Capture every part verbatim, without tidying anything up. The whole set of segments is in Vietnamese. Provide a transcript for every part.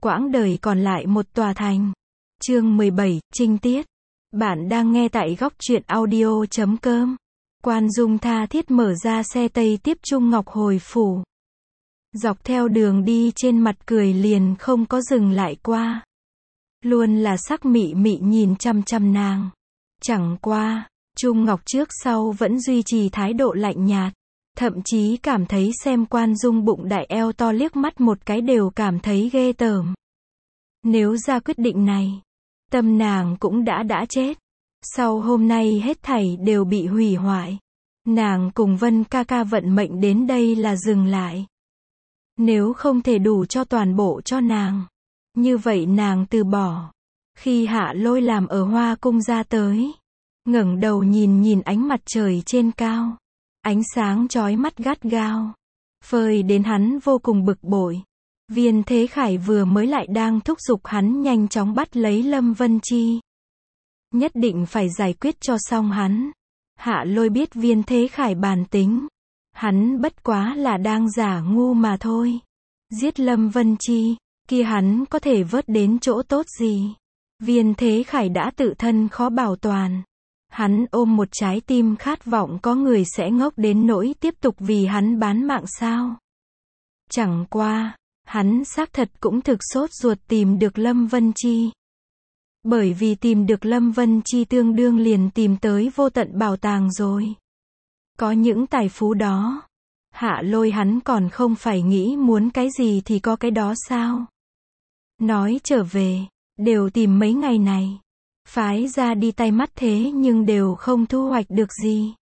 quãng đời còn lại một tòa thành. Chương mười bảy, Trinh tiết. Bạn đang nghe tại góc truyện audio chấm com. Quan Dung tha thiết mở ra xe Tây tiếp Trung Ngọc hồi phủ. Dọc theo đường đi trên mặt cười liền không có dừng lại qua. Luôn là sắc mị mị nhìn chăm chăm nàng. Chẳng qua, Trung Ngọc trước sau vẫn duy trì thái độ lạnh nhạt. Thậm chí cảm thấy xem Quan Dung bụng đại eo to liếc mắt một cái đều cảm thấy ghê tởm. Nếu ra quyết định này, tâm nàng cũng đã đã chết. Sau hôm nay hết thảy đều bị hủy hoại. Nàng cùng Vân ca ca vận mệnh đến đây là dừng lại. Nếu không thể đủ cho toàn bộ cho nàng, như vậy nàng từ bỏ. Khi Hạ Lôi làm ở Hoa Cung ra tới, ngẩng đầu nhìn nhìn ánh mặt trời trên cao. Ánh sáng chói mắt gắt gao, phơi đến hắn vô cùng bực bội. Viên Thế Khải vừa mới lại đang thúc giục hắn nhanh chóng bắt lấy Lâm Vân Chi. Nhất định phải giải quyết cho xong hắn. Hạ Lôi biết Viên Thế Khải bản tính. Hắn bất quá là đang giả ngu mà thôi. Giết Lâm Vân Chi, kia hắn có thể vớt đến chỗ tốt gì? Viên Thế Khải đã tự thân khó bảo toàn. Hắn ôm một trái tim khát vọng có người sẽ ngốc đến nỗi tiếp tục vì hắn bán mạng sao? Chẳng qua, hắn xác thật cũng thực sốt ruột tìm được Lâm Vân Chi. Bởi vì tìm được Lâm Vân Chi tương đương liền tìm tới vô tận bảo tàng rồi. Có những tài phú đó, Hạ Lôi hắn còn không phải nghĩ muốn cái gì thì có cái đó sao? Nói trở về, đều tìm mấy ngày này. Phái ra đi tay mắt thế nhưng đều không thu hoạch được gì.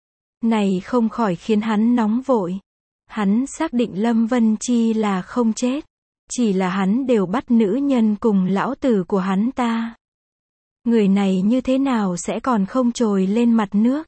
Này không khỏi khiến hắn nóng vội. Hắn xác định Lâm Vân Chi là không chết. Chỉ là hắn đều bắt nữ nhân cùng lão tử của hắn ta. Người này như thế nào sẽ còn không trồi lên mặt nước.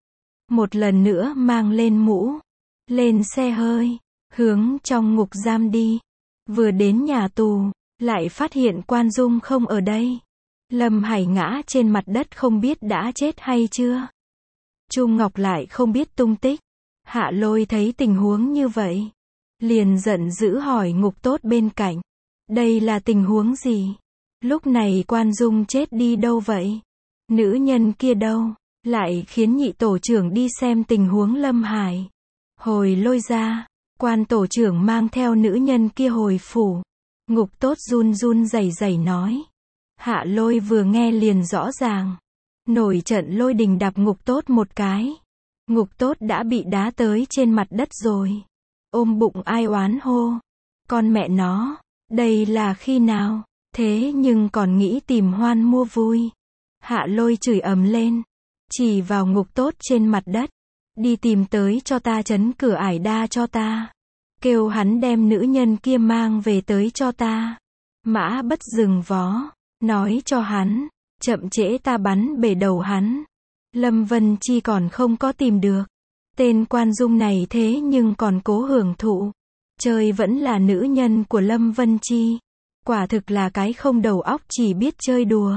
Một lần nữa mang lên mũ, lên xe hơi, hướng trong ngục giam đi. Vừa đến nhà tù, lại phát hiện Quan Dung không ở đây. Lâm Hải ngã trên mặt đất không biết đã chết hay chưa. Trung Ngọc lại không biết tung tích. Hạ Lôi thấy tình huống như vậy, liền giận dữ hỏi Ngục Tốt bên cạnh. Đây là tình huống gì? Lúc này Quan Dung chết đi đâu vậy? Nữ nhân kia đâu? Lại khiến nhị tổ trưởng đi xem tình huống Lâm Hải. Hồi Lôi ra, Quan tổ trưởng mang theo nữ nhân kia hồi phủ. Ngục Tốt run run rẩy rẩy nói. Hạ Lôi vừa nghe liền rõ ràng. Nổi trận lôi đình đạp Ngục Tốt một cái. Ngục Tốt đã bị đá tới trên mặt đất rồi. Ôm bụng ai oán hô. Con mẹ nó, đây là khi nào? Thế nhưng còn nghĩ tìm hoan mua vui. Hạ Lôi chửi ầm lên. Chỉ vào Ngục Tốt trên mặt đất. Đi tìm tới cho ta trấn cửa ải đa cho ta. Kêu hắn đem nữ nhân kia mang về tới cho ta. Mã bất dừng vó. Nói cho hắn, chậm trễ ta bắn bể đầu hắn. Lâm Vân Chi còn không có tìm được. Tên Quan Dung này thế nhưng còn cố hưởng thụ. Chơi vẫn là nữ nhân của Lâm Vân Chi. Quả thực là cái không đầu óc chỉ biết chơi đùa.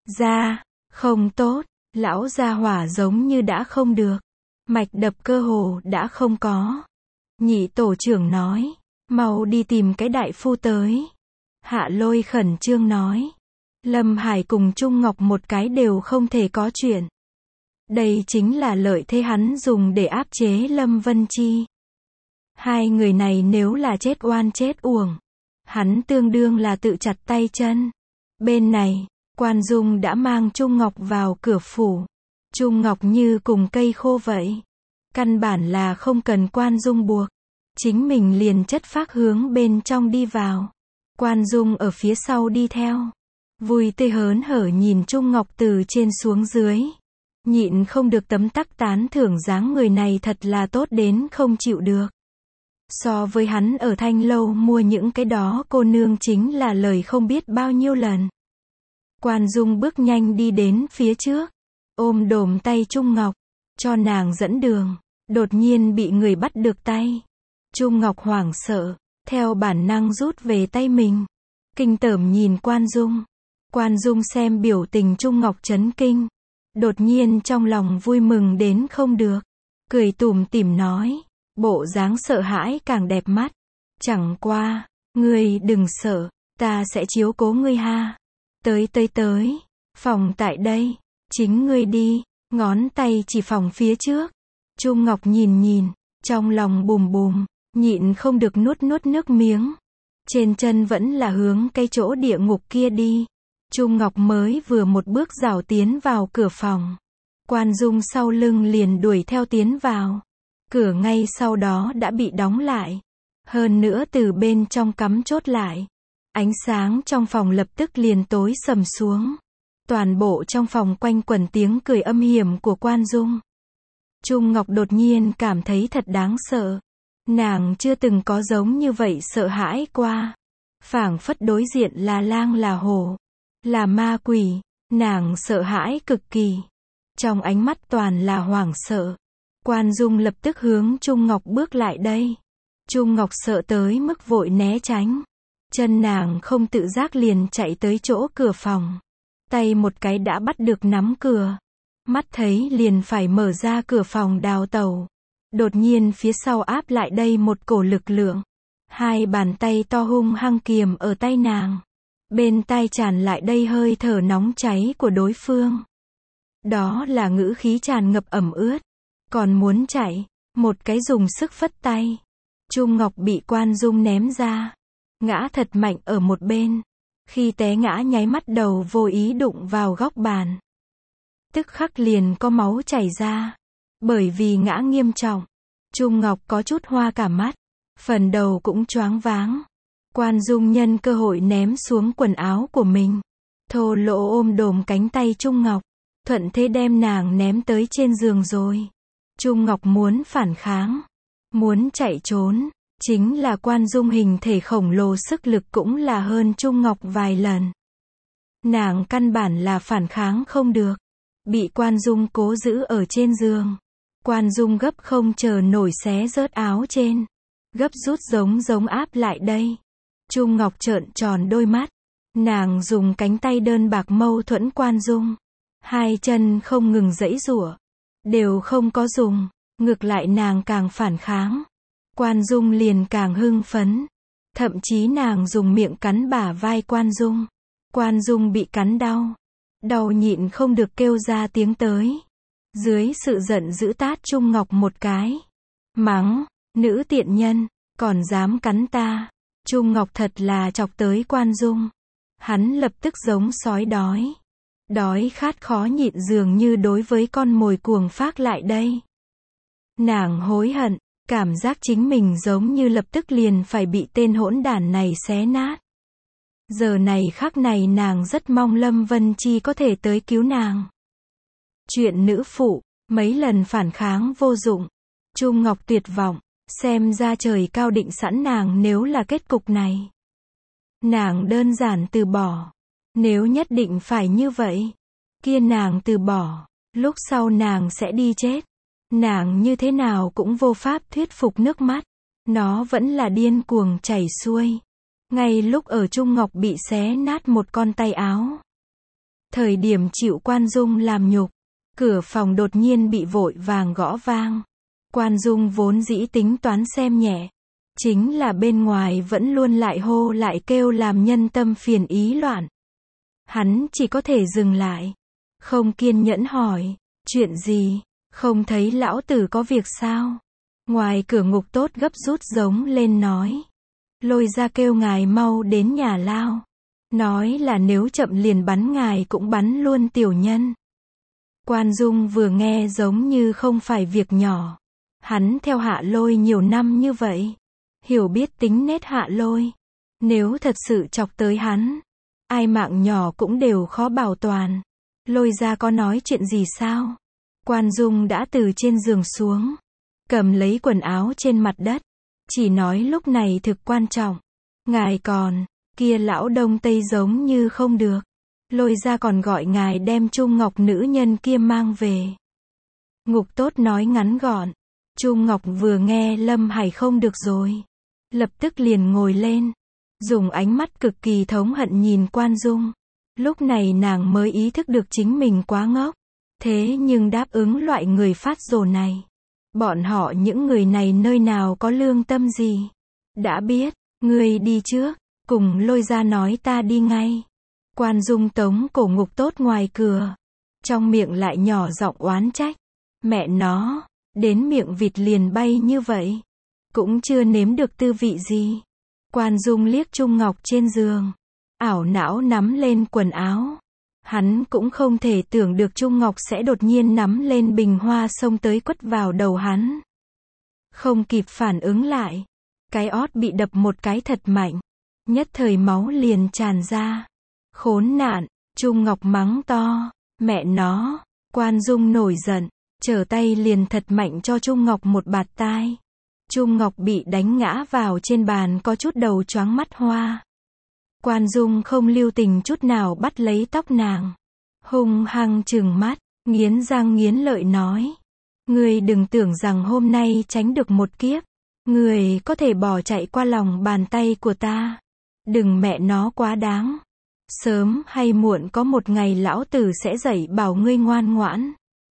Ra, không tốt, lão gia hỏa giống như đã không được. Mạch đập cơ hồ đã không có. Nhị tổ trưởng nói, mau đi tìm cái đại phu tới. Hạ Lôi khẩn trương nói. Lâm Hải cùng Trung Ngọc một cái đều không thể có chuyện. Đây chính là lợi thế hắn dùng để áp chế Lâm Vân Chi. Hai người này nếu là chết oan chết uổng, hắn tương đương là tự chặt tay chân. Bên này, Quan Dung đã mang Trung Ngọc vào cửa phủ. Trung Ngọc như cùng cây khô vậy. Căn bản là không cần Quan Dung buộc. Chính mình liền chất phác hướng bên trong đi vào. Quan Dung ở phía sau đi theo. Vui tươi hớn hở nhìn Trung Ngọc từ trên xuống dưới. Nhịn không được tấm tắc tán thưởng dáng người này thật là tốt đến không chịu được. So với hắn ở Thanh Lâu mua những cái đó cô nương chính là lời không biết bao nhiêu lần. Quan Dung bước nhanh đi đến phía trước. Ôm đồm tay Trung Ngọc. Cho nàng dẫn đường. Đột nhiên bị người bắt được tay. Trung Ngọc hoảng sợ. Theo bản năng rút về tay mình. Kinh tởm nhìn Quan Dung. Quan Dung xem biểu tình Trung Ngọc chấn kinh. Đột nhiên trong lòng vui mừng đến không được. Cười tủm tỉm nói. Bộ dáng sợ hãi càng đẹp mắt. Chẳng qua, ngươi đừng sợ. Ta sẽ chiếu cố ngươi ha. Tới tới tới. Phòng tại đây. Chính ngươi đi. Ngón tay chỉ phòng phía trước. Trung Ngọc nhìn nhìn. Trong lòng bùm bùm. Nhịn không được nuốt nuốt nước miếng. Trên chân vẫn là hướng cái chỗ địa ngục kia đi. Trung Ngọc mới vừa một bước rảo tiến vào cửa phòng. Quan Dung sau lưng liền đuổi theo tiến vào. Cửa ngay sau đó đã bị đóng lại. Hơn nữa từ bên trong cắm chốt lại. Ánh sáng trong phòng lập tức liền tối sầm xuống. Toàn bộ trong phòng quanh quẩn tiếng cười âm hiểm của Quan Dung. Trung Ngọc đột nhiên cảm thấy thật đáng sợ. Nàng chưa từng có giống như vậy sợ hãi qua. Phảng phất đối diện là lang là hổ, là ma quỷ. Nàng sợ hãi cực kỳ. Trong ánh mắt toàn là hoảng sợ. Quan Dung lập tức hướng Trung Ngọc bước lại đây. Trung Ngọc sợ tới mức vội né tránh. Chân nàng không tự giác liền chạy tới chỗ cửa phòng. Tay một cái đã bắt được nắm cửa. Mắt thấy liền phải mở ra cửa phòng đào tẩu. Đột nhiên phía sau áp lại đây một cổ lực lượng. Hai bàn tay to hung hăng kiềm ở tay nàng. Bên tai tràn lại đây hơi thở nóng cháy của đối phương. Đó là ngữ khí tràn ngập ẩm ướt. Còn muốn chạy, một cái dùng sức phất tay. Trung Ngọc bị Quan Dung ném ra. Ngã thật mạnh ở một bên. Khi té ngã nháy mắt đầu vô ý đụng vào góc bàn. Tức khắc liền có máu chảy ra. Bởi vì ngã nghiêm trọng. Trung Ngọc có chút hoa cả mắt. Phần đầu cũng choáng váng. Quan Dung nhân cơ hội ném xuống quần áo của mình. Thô lỗ ôm đồm cánh tay Trung Ngọc. Thuận thế đem nàng ném tới trên giường rồi. Trung Ngọc muốn phản kháng. Muốn chạy trốn. Chính là Quan Dung hình thể khổng lồ sức lực cũng là hơn Trung Ngọc vài lần. Nàng căn bản là phản kháng không được. Bị Quan Dung cố giữ ở trên giường. Quan Dung gấp không chờ nổi xé rớt áo trên. Gấp rút giống giống áp lại đây. Trung Ngọc trợn tròn đôi mắt. Nàng dùng cánh tay đơn bạc mâu thuẫn Quan Dung. Hai chân không ngừng giãy giụa. Đều không có dùng. Ngược lại nàng càng phản kháng. Quan Dung liền càng hưng phấn. Thậm chí nàng dùng miệng cắn bả vai Quan Dung. Quan Dung bị cắn đau. Đau nhịn không được kêu ra tiếng tới. Dưới sự giận dữ tát Trung Ngọc một cái. Mắng, nữ tiện nhân, còn dám cắn ta. Trung Ngọc thật là chọc tới Quan Dung. Hắn lập tức giống sói đói. Đói khát khó nhịn dường như đối với con mồi cuồng phác lại đây. Nàng hối hận, cảm giác chính mình giống như lập tức liền phải bị tên hỗn đản này xé nát. Giờ này khắc này nàng rất mong Lâm Vân Chi có thể tới cứu nàng. Chuyện nữ phụ, mấy lần phản kháng vô dụng. Trung Ngọc tuyệt vọng, xem ra trời cao định sẵn nàng nếu là kết cục này. Nàng đơn giản từ bỏ. Nếu nhất định phải như vậy, kia nàng từ bỏ, lúc sau nàng sẽ đi chết. Nàng như thế nào cũng vô pháp thuyết phục nước mắt. Nó vẫn là điên cuồng chảy xuôi. Ngay lúc ở Trung Ngọc bị xé nát một con tay áo. Thời điểm chịu Quan Dung làm nhục. Cửa phòng đột nhiên bị vội vàng gõ vang. Quan Dung vốn dĩ tính toán xem nhẹ. Chính là bên ngoài vẫn luôn lại hô lại kêu làm nhân tâm phiền ý loạn. Hắn chỉ có thể dừng lại. Không kiên nhẫn hỏi. Chuyện gì? Không thấy lão tử có việc sao? Ngoài cửa Ngục Tốt gấp rút giống lên nói. Lôi ra kêu ngài mau đến nhà lao. Nói là nếu chậm liền bắn ngài cũng bắn luôn tiểu nhân. Quan Dung vừa nghe giống như không phải việc nhỏ. Hắn theo Hạ Lôi nhiều năm như vậy. Hiểu biết tính nết Hạ Lôi. Nếu thật sự chọc tới hắn, ai mạng nhỏ cũng đều khó bảo toàn. Lôi ra có nói chuyện gì sao? Quan Dung đã từ trên giường xuống. Cầm lấy quần áo trên mặt đất. Chỉ nói lúc này thực quan trọng. Ngài còn, kia lão đông tây giống như không được. Lôi ra còn gọi ngài đem Trung Ngọc nữ nhân kia mang về. Ngục Tốt nói ngắn gọn. Trung Ngọc vừa nghe Lâm Hải không được rồi. Lập tức liền ngồi lên. Dùng ánh mắt cực kỳ thống hận nhìn Quan Dung. Lúc này nàng mới ý thức được chính mình quá ngốc. Thế nhưng đáp ứng loại người phát rồ này. Bọn họ những người này nơi nào có lương tâm gì. Đã biết, ngươi đi trước. cùng lôi ra nói ta đi ngay. Quan Dung tống cổ ngục tốt ngoài cửa. Trong miệng lại nhỏ giọng oán trách. Mẹ nó, đến miệng vịt liền bay như vậy. Cũng chưa nếm được tư vị gì. Quan Dung liếc Trung Ngọc trên giường. Ảo não nắm lên quần áo. Hắn cũng không thể tưởng được Trung Ngọc sẽ đột nhiên nắm lên bình hoa xông tới quất vào đầu hắn. Không kịp phản ứng lại. Cái ót bị đập một cái thật mạnh. Nhất thời máu liền tràn ra. Khốn nạn, Trung Ngọc mắng to. Mẹ nó, Quan Dung nổi giận. Trở tay liền thật mạnh cho Trung Ngọc một bạt tai. Trung Ngọc bị đánh ngã vào trên bàn có chút đầu choáng mắt hoa. Quan Dung không lưu tình chút nào bắt lấy tóc nàng. Hung hăng trừng mắt, nghiến răng nghiến lợi nói. Ngươi đừng tưởng rằng hôm nay tránh được một kiếp. Ngươi có thể bỏ chạy qua lòng bàn tay của ta. Đừng mẹ nó quá đáng. Sớm hay muộn có một ngày lão tử sẽ dạy bảo ngươi ngoan ngoãn.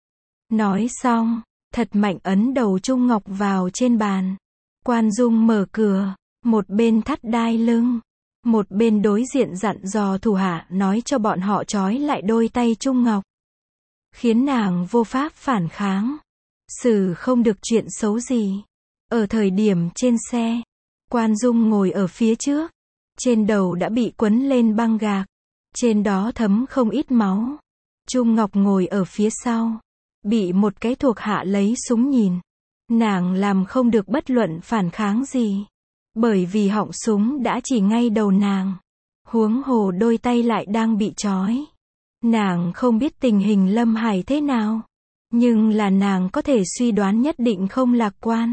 Nói xong, thật mạnh ấn đầu Trung Ngọc vào trên bàn. Quan Dung mở cửa, một bên thắt đai lưng, một bên đối diện dặn dò thủ hạ nói cho bọn họ trói lại đôi tay Trung Ngọc. Khiến nàng vô pháp phản kháng. Xử không được chuyện xấu gì. Ở thời điểm trên xe, Quan Dung ngồi ở phía trước. Trên đầu đã bị quấn lên băng gạc. Trên đó thấm không ít máu. Trung Ngọc ngồi ở phía sau. Bị một cái thuộc hạ lấy súng nhìn. Nàng làm không được bất luận phản kháng gì. Bởi vì họng súng đã chỉ ngay đầu nàng. Huống hồ đôi tay lại đang bị trói. Nàng không biết tình hình Lâm Hải thế nào. Nhưng là nàng có thể suy đoán nhất định không lạc quan.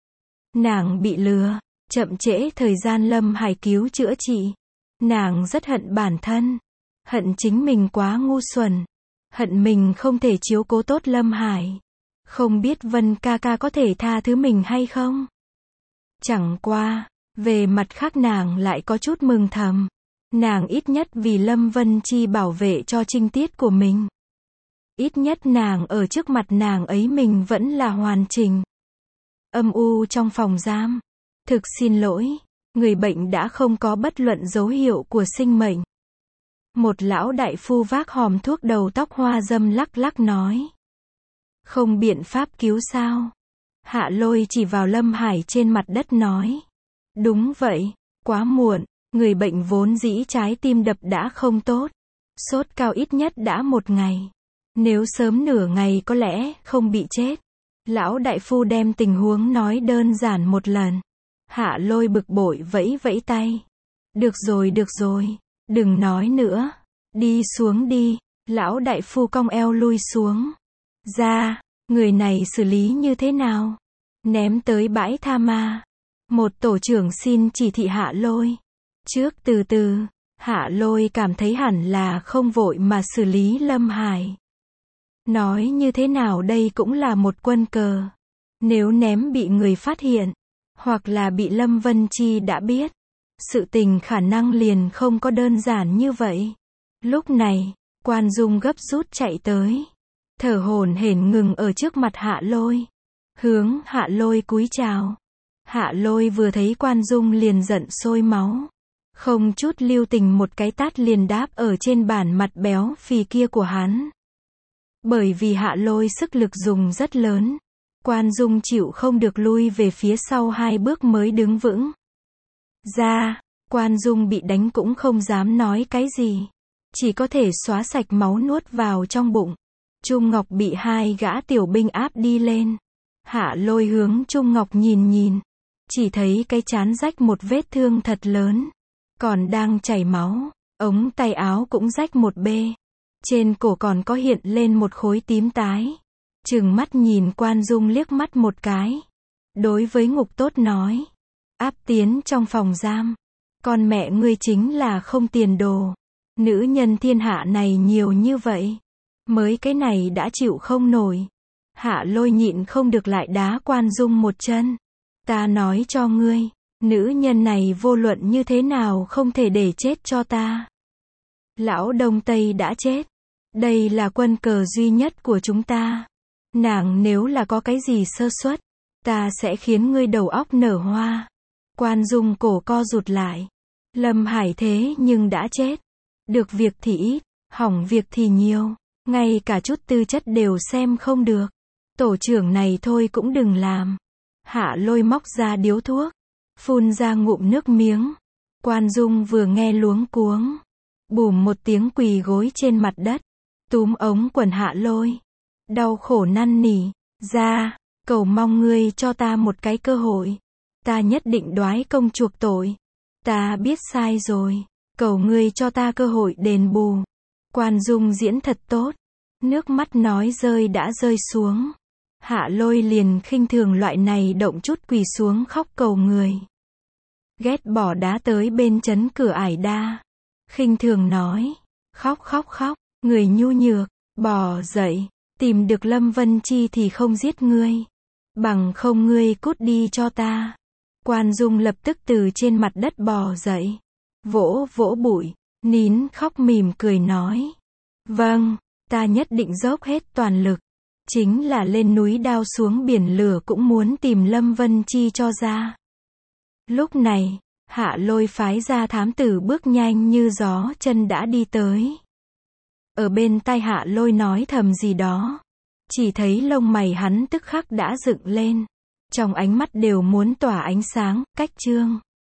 Nàng bị lừa, chậm trễ thời gian Lâm Hải cứu chữa trị. Nàng rất hận bản thân. Hận chính mình quá ngu xuẩn. Hận mình không thể chiếu cố tốt Lâm Hải. Không biết Vân ca ca có thể tha thứ mình hay không? Chẳng qua, về mặt khác nàng lại có chút mừng thầm. Nàng ít nhất vì Lâm Vân Chi bảo vệ cho trinh tiết của mình. Ít nhất nàng ở trước mặt nàng ấy mình vẫn là hoàn chỉnh. Âm u trong phòng giam. Thực xin lỗi, người bệnh đã không có bất luận dấu hiệu của sinh mệnh. Một lão đại phu vác hòm thuốc đầu tóc hoa dâm lắc lắc nói. Không biện pháp cứu sao? Hạ Lôi chỉ vào Lâm Hải trên mặt đất nói. Đúng vậy, quá muộn, người bệnh vốn dĩ trái tim đập đã không tốt. Sốt cao ít nhất đã một ngày. Nếu sớm nửa ngày có lẽ không bị chết. Lão đại phu đem tình huống nói đơn giản một lần. Hạ Lôi bực bội vẫy vẫy tay. Được rồi được rồi, đừng nói nữa. Đi xuống đi. Lão đại phu cong eo lui xuống. Ra, người này xử lý như thế nào? Ném tới bãi tha ma. Một tổ trưởng xin chỉ thị Hạ Lôi. Trước từ từ, Hạ Lôi cảm thấy hẳn là không vội mà xử lý Lâm Hải. Nói như thế nào đây cũng là một quân cờ. Nếu ném bị người phát hiện, hoặc là bị Lâm Vân Chi đã biết, sự tình khả năng liền không có đơn giản như vậy. Lúc này, Quan Dung gấp rút chạy tới. Thở hổn hển ngừng ở trước mặt Hạ Lôi. Hướng Hạ Lôi cúi chào. Hạ Lôi vừa thấy Quan Dung liền giận sôi máu. Không chút lưu tình một cái tát liền đáp ở trên bản mặt béo phì kia của hắn. Bởi vì Hạ Lôi sức lực dùng rất lớn. Quan Dung chịu không được lui về phía sau hai bước mới đứng vững. Ra, Quan Dung bị đánh cũng không dám nói cái gì. Chỉ có thể xóa sạch máu nuốt vào trong bụng. Trung Ngọc bị hai gã tiểu binh áp đi lên. Hạ Lôi hướng Trung Ngọc nhìn nhìn. Chỉ thấy cái trán rách một vết thương thật lớn. Còn đang chảy máu. Ống tay áo cũng rách một bê. Trên cổ còn có hiện lên một khối tím tái. Trừng mắt nhìn Quan Dung liếc mắt một cái. Đối với ngục tốt nói. Áp tiến trong phòng giam. Con mẹ ngươi chính là không tiền đồ. Nữ nhân thiên hạ này nhiều như vậy. Mới cái này đã chịu không nổi. Hạ Lôi nhịn không được lại đá Quan Dung một chân. Ta nói cho ngươi. Nữ nhân này vô luận như thế nào không thể để chết cho ta. Lão Đông Tây đã chết. Đây là quân cờ duy nhất của chúng ta. Nàng nếu là có cái gì sơ suất, ta sẽ khiến ngươi đầu óc nở hoa. Quan Dung cổ co rụt lại. Lâm Hải thế nhưng đã chết. Được việc thì ít, hỏng việc thì nhiều. Ngay cả chút tư chất đều xem không được. Tổ trưởng này thôi cũng đừng làm. Hạ Lôi móc ra điếu thuốc. Phun ra ngụm nước miếng. Quan Dung vừa nghe luống cuống. Bùm một tiếng quỳ gối trên mặt đất. Túm ống quần Hạ Lôi. Đau khổ năn nỉ. Ra, cầu mong ngươi cho ta một cái cơ hội. Ta nhất định đoái công chuộc tội. Ta biết sai rồi. Cầu ngươi cho ta cơ hội đền bù. Quan Dung diễn thật tốt. Nước mắt nói rơi đã rơi xuống. Hạ Lôi liền khinh thường loại này động chút quỳ xuống khóc cầu người. Ghét bỏ đá tới bên chấn cửa ải đa. Khinh thường nói. Khóc khóc khóc, người nhu nhược, bò dậy. Tìm được Lâm Vân Chi thì không giết ngươi. Bằng không ngươi cút đi cho ta. Quan Dung lập tức từ trên mặt đất bò dậy. Vỗ vỗ bụi, nín khóc mỉm cười nói. Vâng, ta nhất định dốc hết toàn lực. Chính là lên núi đao xuống biển lửa cũng muốn tìm Lâm Vân Chi cho ra. Lúc này, Hạ Lôi phái ra thám tử bước nhanh như gió chân đã đi tới. Ở bên tai Hạ Lôi nói thầm gì đó. Chỉ thấy lông mày hắn tức khắc đã dựng lên. Trong ánh mắt đều muốn tỏa ánh sáng, cách trương.